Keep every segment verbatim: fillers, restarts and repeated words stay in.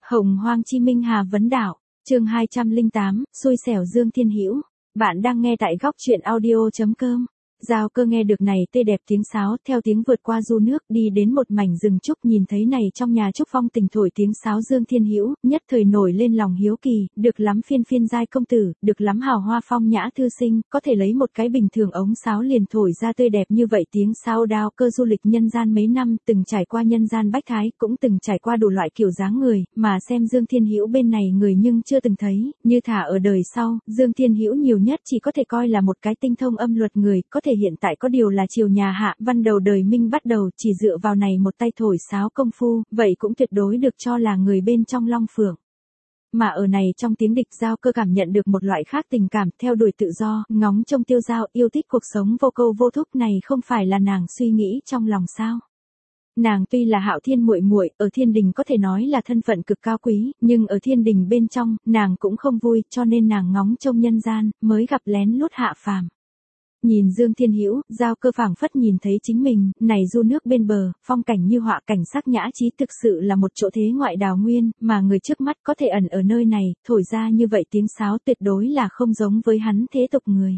Hồng Hoang Chi Minh Hà Vấn Đảo, chương hai trăm lẻ tám, xui xẻo Dương Thiên Hữu. Bạn đang nghe tại góc truyện audio chấm com. Giao Cơ nghe được này tê đẹp tiếng sáo, theo tiếng vượt qua du nước đi đến một mảnh rừng trúc, nhìn thấy này trong nhà trúc phong tình thổi tiếng sáo Dương Thiên Hữu, nhất thời nổi lên lòng hiếu kỳ, được lắm phiên phiên giai công tử, được lắm hào hoa phong nhã thư sinh, có thể lấy một cái bình thường ống sáo liền thổi ra tươi đẹp như vậy tiếng sáo. Đao Cơ du lịch nhân gian mấy năm, từng trải qua nhân gian bách thái, cũng từng trải qua đủ loại kiểu dáng người, mà xem Dương Thiên Hữu bên này người nhưng chưa từng thấy, như thả ở đời sau, Dương Thiên Hữu nhiều nhất chỉ có thể coi là một cái tinh thông âm luật người, có thể hiện tại có điều là triều nhà Hạ Văn đầu đời Minh bắt đầu, chỉ dựa vào này một tay thổi sáo công phu, vậy cũng tuyệt đối được cho là người bên trong Long Phượng. Mà ở này trong tiếng địch, Giao Cơ cảm nhận được một loại khác tình cảm, theo đuổi tự do, ngóng trông tiêu dao, yêu thích cuộc sống vô câu vô thúc này không phải là nàng suy nghĩ trong lòng sao? Nàng tuy là Hạo Thiên muội muội, ở thiên đình có thể nói là thân phận cực cao quý, nhưng ở thiên đình bên trong, nàng cũng không vui, cho nên nàng ngóng trông nhân gian, mới gặp lén lút hạ phàm. Nhìn Dương Thiên Hữu, Giao Cơ phảng phất nhìn thấy chính mình, này du nước bên bờ, phong cảnh như họa, cảnh sắc nhã trí, thực sự là một chỗ thế ngoại đào nguyên, mà người trước mắt có thể ẩn ở nơi này, thổi ra như vậy tiếng sáo tuyệt đối là không giống với hắn thế tục người.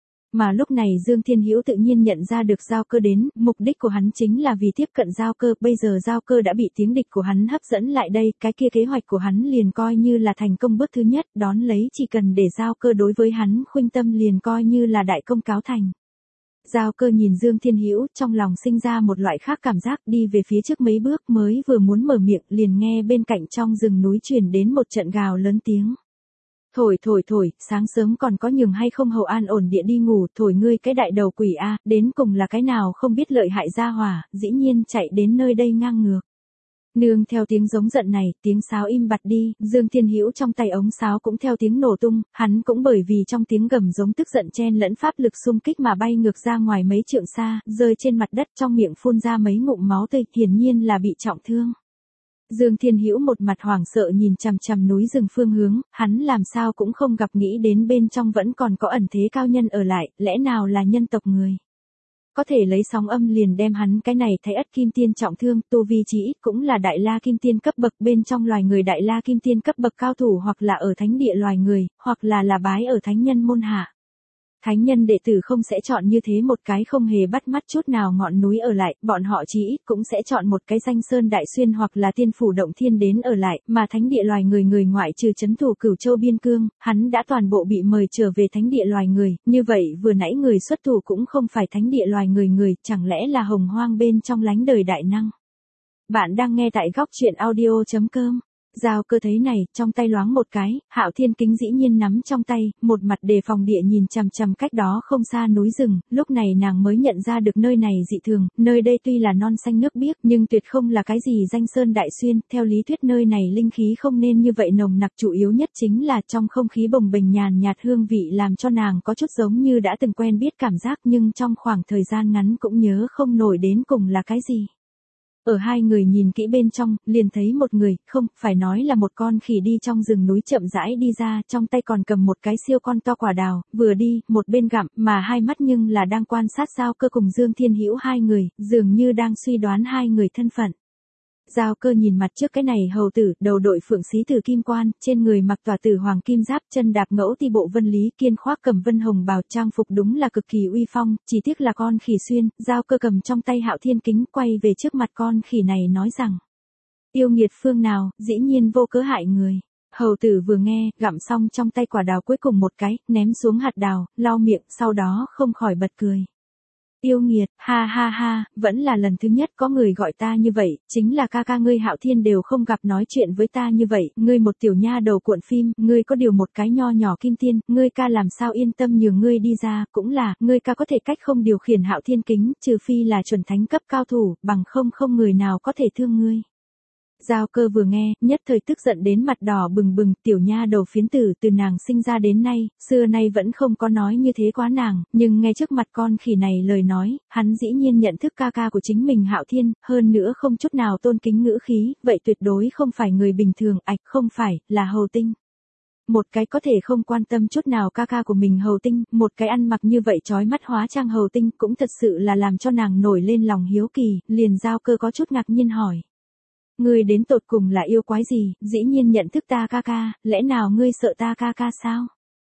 Mà lúc này Dương Thiên Hữu tự nhiên nhận ra được Giao Cơ đến, mục đích của hắn chính là vì tiếp cận Giao Cơ, bây giờ Giao Cơ đã bị tiếng địch của hắn hấp dẫn lại đây, cái kia kế hoạch của hắn liền coi như là thành công bước thứ nhất, đón lấy chỉ cần để Giao Cơ đối với hắn khuynh tâm liền coi như là đại công cáo thành. Giao Cơ nhìn Dương Thiên Hữu, trong lòng sinh ra một loại khác cảm giác, đi về phía trước mấy bước, mới vừa muốn mở miệng, liền nghe bên cạnh trong rừng núi truyền đến một trận gào lớn tiếng. Thổi thổi thổi, sáng sớm còn có nhường hay không hầu an ổn địa đi ngủ, thổi ngươi cái đại đầu quỷ a, đến cùng là cái nào không biết lợi hại gia hỏa, dĩ nhiên chạy đến nơi đây ngang ngược. Nương theo tiếng giống giận này, tiếng sáo im bặt đi, Dương Thiên Hữu trong tay ống sáo cũng theo tiếng nổ tung, hắn cũng bởi vì trong tiếng gầm giống tức giận chen lẫn pháp lực xung kích mà bay ngược ra ngoài mấy trượng xa, rơi trên mặt đất, trong miệng phun ra mấy ngụm máu tươi, hiển nhiên là bị trọng thương. Dương Thiên Hữu một mặt hoảng sợ nhìn chằm chằm núi rừng phương hướng, hắn làm sao cũng không gặp nghĩ đến bên trong vẫn còn có ẩn thế cao nhân ở lại, lẽ nào là nhân tộc người. Có thể lấy sóng âm liền đem hắn cái này thấy ất kim tiên trọng thương, tu vi chỉ ít cũng là đại la kim tiên cấp bậc, bên trong loài người đại la kim tiên cấp bậc cao thủ, hoặc là ở thánh địa loài người, hoặc là là bái ở thánh nhân môn hạ. Thánh nhân đệ tử không sẽ chọn như thế một cái không hề bắt mắt chút nào ngọn núi ở lại, bọn họ chí ít cũng sẽ chọn một cái danh sơn đại xuyên hoặc là tiên phủ động thiên đến ở lại, mà thánh địa loài người người ngoại trừ trấn thủ Cửu Châu biên cương, hắn đã toàn bộ bị mời trở về thánh địa loài người, như vậy vừa nãy người xuất thủ cũng không phải thánh địa loài người người, chẳng lẽ là Hồng Hoang bên trong lánh đời đại năng. Bạn đang nghe tại góc truyện audio chấm com. Giao Cơ thấy này, trong tay loáng một cái, Hạo Thiên kính dĩ nhiên nắm trong tay, một mặt đề phòng địa nhìn chằm chằm cách đó không xa núi rừng, lúc này nàng mới nhận ra được nơi này dị thường, nơi đây tuy là non xanh nước biếc, nhưng tuyệt không là cái gì danh sơn đại xuyên, theo lý thuyết nơi này linh khí không nên như vậy nồng nặc, chủ yếu nhất chính là trong không khí bồng bềnh nhàn nhạt hương vị làm cho nàng có chút giống như đã từng quen biết cảm giác, nhưng trong khoảng thời gian ngắn cũng nhớ không nổi đến cùng là cái gì. Ở hai người nhìn kỹ bên trong, liền thấy một người, không, phải nói là một con khỉ đi trong rừng núi chậm rãi đi ra, trong tay còn cầm một cái siêu con to quả đào, vừa đi, một bên gặm, mà hai mắt nhưng là đang quan sát Giao Cơ cùng Dương Thiên Hữu hai người, dường như đang suy đoán hai người thân phận. Giao Cơ nhìn mặt trước cái này hầu tử, đầu đội phượng xí tử kim quan, trên người mặc tỏa tử hoàng kim giáp, chân đạp ngẫu ti bộ vân lý, kiên khoác cầm vân hồng bào, trang phục đúng là cực kỳ uy phong, chỉ tiếc là con khỉ xuyên. Giao Cơ cầm trong tay Hạo Thiên kính, quay về trước mặt con khỉ này nói rằng: Yêu nghiệt phương nào, dĩ nhiên vô cớ hại người. Hầu tử vừa nghe, gặm xong trong tay quả đào cuối cùng một cái, ném xuống hạt đào, lau miệng, sau đó không khỏi bật cười. Yêu nghiệt, ha ha ha, vẫn là lần thứ nhất có người gọi ta như vậy, chính là ca ca ngươi Hạo Thiên đều không gặp nói chuyện với ta như vậy, ngươi một tiểu nha đầu cuộn phim, ngươi có điều một cái nho nhỏ kim tiên, ngươi ca làm sao yên tâm nhường ngươi đi ra, cũng là, ngươi ca có thể cách không điều khiển Hạo Thiên kính, trừ phi là chuẩn thánh cấp cao thủ, bằng không không người nào có thể thương ngươi. Giao Cơ vừa nghe, nhất thời tức giận đến mặt đỏ bừng bừng, tiểu nha đầu phiến tử từ nàng sinh ra đến nay, xưa nay vẫn không có nói như thế quá nàng, nhưng ngay trước mặt con khỉ này lời nói, hắn dĩ nhiên nhận thức ca ca của chính mình Hạo Thiên, hơn nữa không chút nào tôn kính ngữ khí, vậy tuyệt đối không phải người bình thường, ạch không phải, là hầu tinh. Một cái có thể không quan tâm chút nào ca ca của mình hầu tinh, một cái ăn mặc như vậy chói mắt hóa trang hầu tinh cũng thật sự là làm cho nàng nổi lên lòng hiếu kỳ, liền Giao Cơ có chút ngạc nhiên hỏi. Ngươi đến tột cùng là yêu quái gì, dĩ nhiên nhận thức ta ca ca, lẽ nào ngươi sợ ta ca ca sao?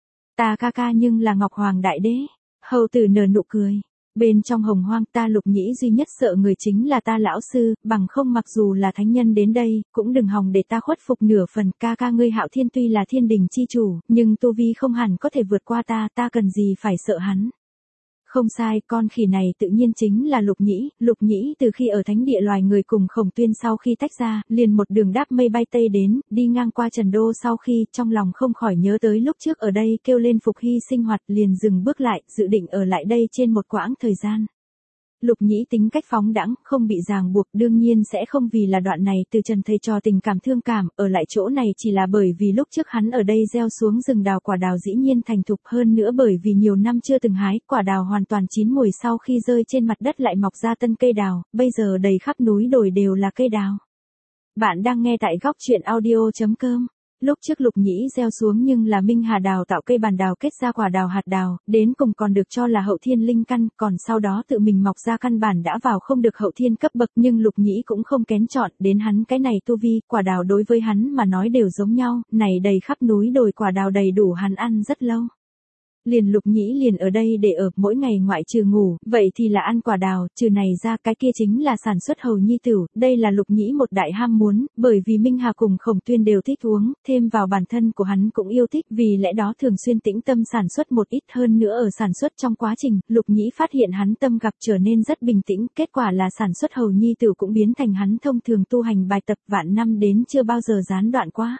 Ta ca ca nhưng là Ngọc Hoàng Đại Đế. Hầu tử nở nụ cười. Bên trong hồng hoang ta Lục Nhĩ duy nhất sợ người chính là ta lão sư, bằng không mặc dù là thánh nhân đến đây, cũng đừng hòng để ta khuất phục nửa phần. Ca ca ngươi Hạo Thiên tuy là thiên đình chi chủ, nhưng tu vi không hẳn có thể vượt qua ta, ta cần gì phải sợ hắn. Không sai, con khỉ này tự nhiên chính là Lục Nhĩ. Lục Nhĩ từ khi ở thánh địa loài người cùng Khổng Tuyên sau khi tách ra, liền một đường đáp mây bay tây đến, đi ngang qua Trần Đô sau khi, trong lòng không khỏi nhớ tới lúc trước ở đây kêu lên phục hy sinh hoạt, liền dừng bước lại, dự định ở lại đây trên một quãng thời gian. Lục Nhĩ tính cách phóng đãng, không bị ràng buộc, đương nhiên sẽ không vì là đoạn này từ Trần thầy trò tình cảm thương cảm, ở lại chỗ này chỉ là bởi vì lúc trước hắn ở đây gieo xuống rừng đào quả đào dĩ nhiên thành thục, hơn nữa bởi vì nhiều năm chưa từng hái, quả đào hoàn toàn chín mùi sau khi rơi trên mặt đất lại mọc ra tân cây đào, bây giờ đầy khắp núi đồi đều là cây đào. Bạn đang nghe tại góc truyện audio chấm com. Lúc trước Lục Nhĩ gieo xuống nhưng là Minh Hà đào tạo cây bàn đào kết ra quả đào hạt đào, đến cùng còn được cho là hậu thiên linh căn, còn sau đó tự mình mọc ra căn bản đã vào không được hậu thiên cấp bậc, nhưng Lục Nhĩ cũng không kén chọn, đến hắn cái này tu vi, quả đào đối với hắn mà nói đều giống nhau, này đầy khắp núi đồi quả đào đầy đủ hắn ăn rất lâu. Liền Lục Nhĩ liền ở đây để ở, mỗi ngày ngoại trừ ngủ, vậy thì là ăn quả đào, trừ này ra cái kia chính là sản xuất hầu nhi tửu, đây là Lục Nhĩ một đại ham muốn, bởi vì Minh Hà cùng Khổng Tuyên đều thích uống, thêm vào bản thân của hắn cũng yêu thích, vì lẽ đó thường xuyên tĩnh tâm sản xuất một ít, hơn nữa ở sản xuất trong quá trình, Lục Nhĩ phát hiện hắn tâm gặp trở nên rất bình tĩnh, kết quả là sản xuất hầu nhi tửu cũng biến thành hắn thông thường tu hành bài tập vạn năm đến chưa bao giờ gián đoạn qua.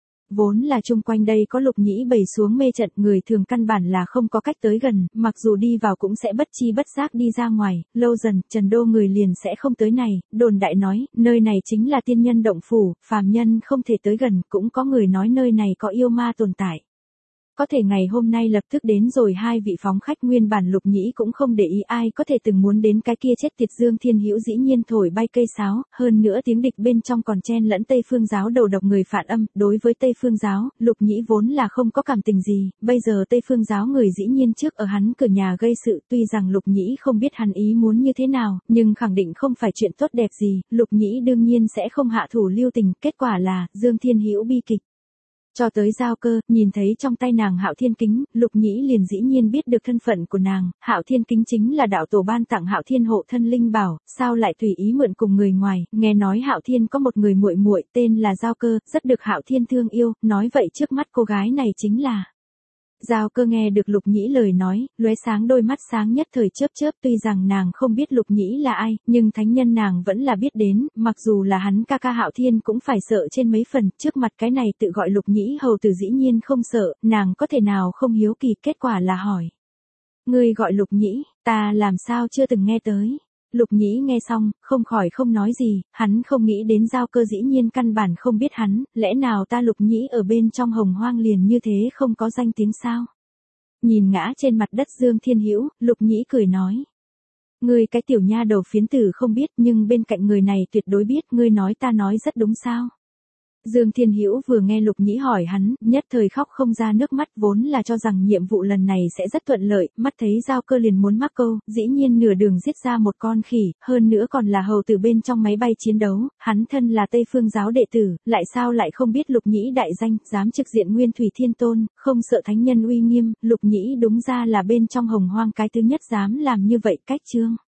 Vốn là chung quanh đây có Lục Nhĩ bày xuống mê trận, người thường căn bản là không có cách tới gần, mặc dù đi vào cũng sẽ bất chi bất giác đi ra ngoài, lâu dần, Trần Đô người liền sẽ không tới này, đồn đại nói, nơi này chính là tiên nhân động phủ, phàm nhân không thể tới gần, cũng có người nói nơi này có yêu ma tồn tại. Có thể ngày hôm nay lập tức đến rồi hai vị phóng khách, nguyên bản Lục Nhĩ cũng không để ý ai có thể từng muốn đến cái kia chết tiệt Dương Thiên Hữu dĩ nhiên thổi bay cây sáo, hơn nữa tiếng địch bên trong còn chen lẫn Tây Phương giáo đầu độc người phản âm, đối với Tây Phương giáo, Lục Nhĩ vốn là không có cảm tình gì, bây giờ Tây Phương giáo người dĩ nhiên trước ở hắn cửa nhà gây sự, tuy rằng Lục Nhĩ không biết hắn ý muốn như thế nào, nhưng khẳng định không phải chuyện tốt đẹp gì, Lục Nhĩ đương nhiên sẽ không hạ thủ lưu tình, kết quả là, Dương Thiên Hữu bi kịch. Cho tới Giao Cơ, nhìn thấy trong tay nàng Hạo Thiên Kính, Lục Nhĩ liền dĩ nhiên biết được thân phận của nàng, Hạo Thiên Kính chính là đạo tổ ban tặng Hạo Thiên hộ thân linh bảo, sao lại tùy ý mượn cùng người ngoài, nghe nói Hạo Thiên có một người muội muội tên là Giao Cơ, rất được Hạo Thiên thương yêu, nói vậy trước mắt cô gái này chính là... Giao Cơ nghe được Lục Nhĩ lời nói, lóe sáng đôi mắt sáng nhất thời chớp chớp, tuy rằng nàng không biết Lục Nhĩ là ai, nhưng thánh nhân nàng vẫn là biết đến, mặc dù là hắn ca ca Hạo Thiên cũng phải sợ trên mấy phần, trước mặt cái này tự gọi Lục Nhĩ hầu tử dĩ nhiên không sợ, nàng có thể nào không hiếu kỳ, kết quả là hỏi. Ngươi gọi Lục Nhĩ, ta làm sao chưa từng nghe tới. Lục Nhĩ nghe xong, không khỏi không nói gì, hắn không nghĩ đến Giao Cơ dĩ nhiên căn bản không biết hắn, lẽ nào ta Lục Nhĩ ở bên trong hồng hoang liền như thế không có danh tiếng sao? Nhìn ngã trên mặt đất Dương Thiên Hữu, Lục Nhĩ cười nói. Ngươi cái tiểu nha đầu phiến tử không biết, nhưng bên cạnh người này tuyệt đối biết, ngươi nói ta nói rất đúng sao? Dương Thiên Hữu vừa nghe Lục Nhĩ hỏi hắn, nhất thời khóc không ra nước mắt, vốn là cho rằng nhiệm vụ lần này sẽ rất thuận lợi, mắt thấy Giao Cơ liền muốn mắc câu, dĩ nhiên nửa đường giết ra một con khỉ, hơn nữa còn là hầu tử bên trong máy bay chiến đấu, hắn thân là Tây Phương giáo đệ tử, lại sao lại không biết Lục Nhĩ đại danh, dám trực diện Nguyên Thủy Thiên Tôn, không sợ thánh nhân uy nghiêm, Lục Nhĩ đúng ra là bên trong hồng hoang cái thứ nhất dám làm như vậy cách chương.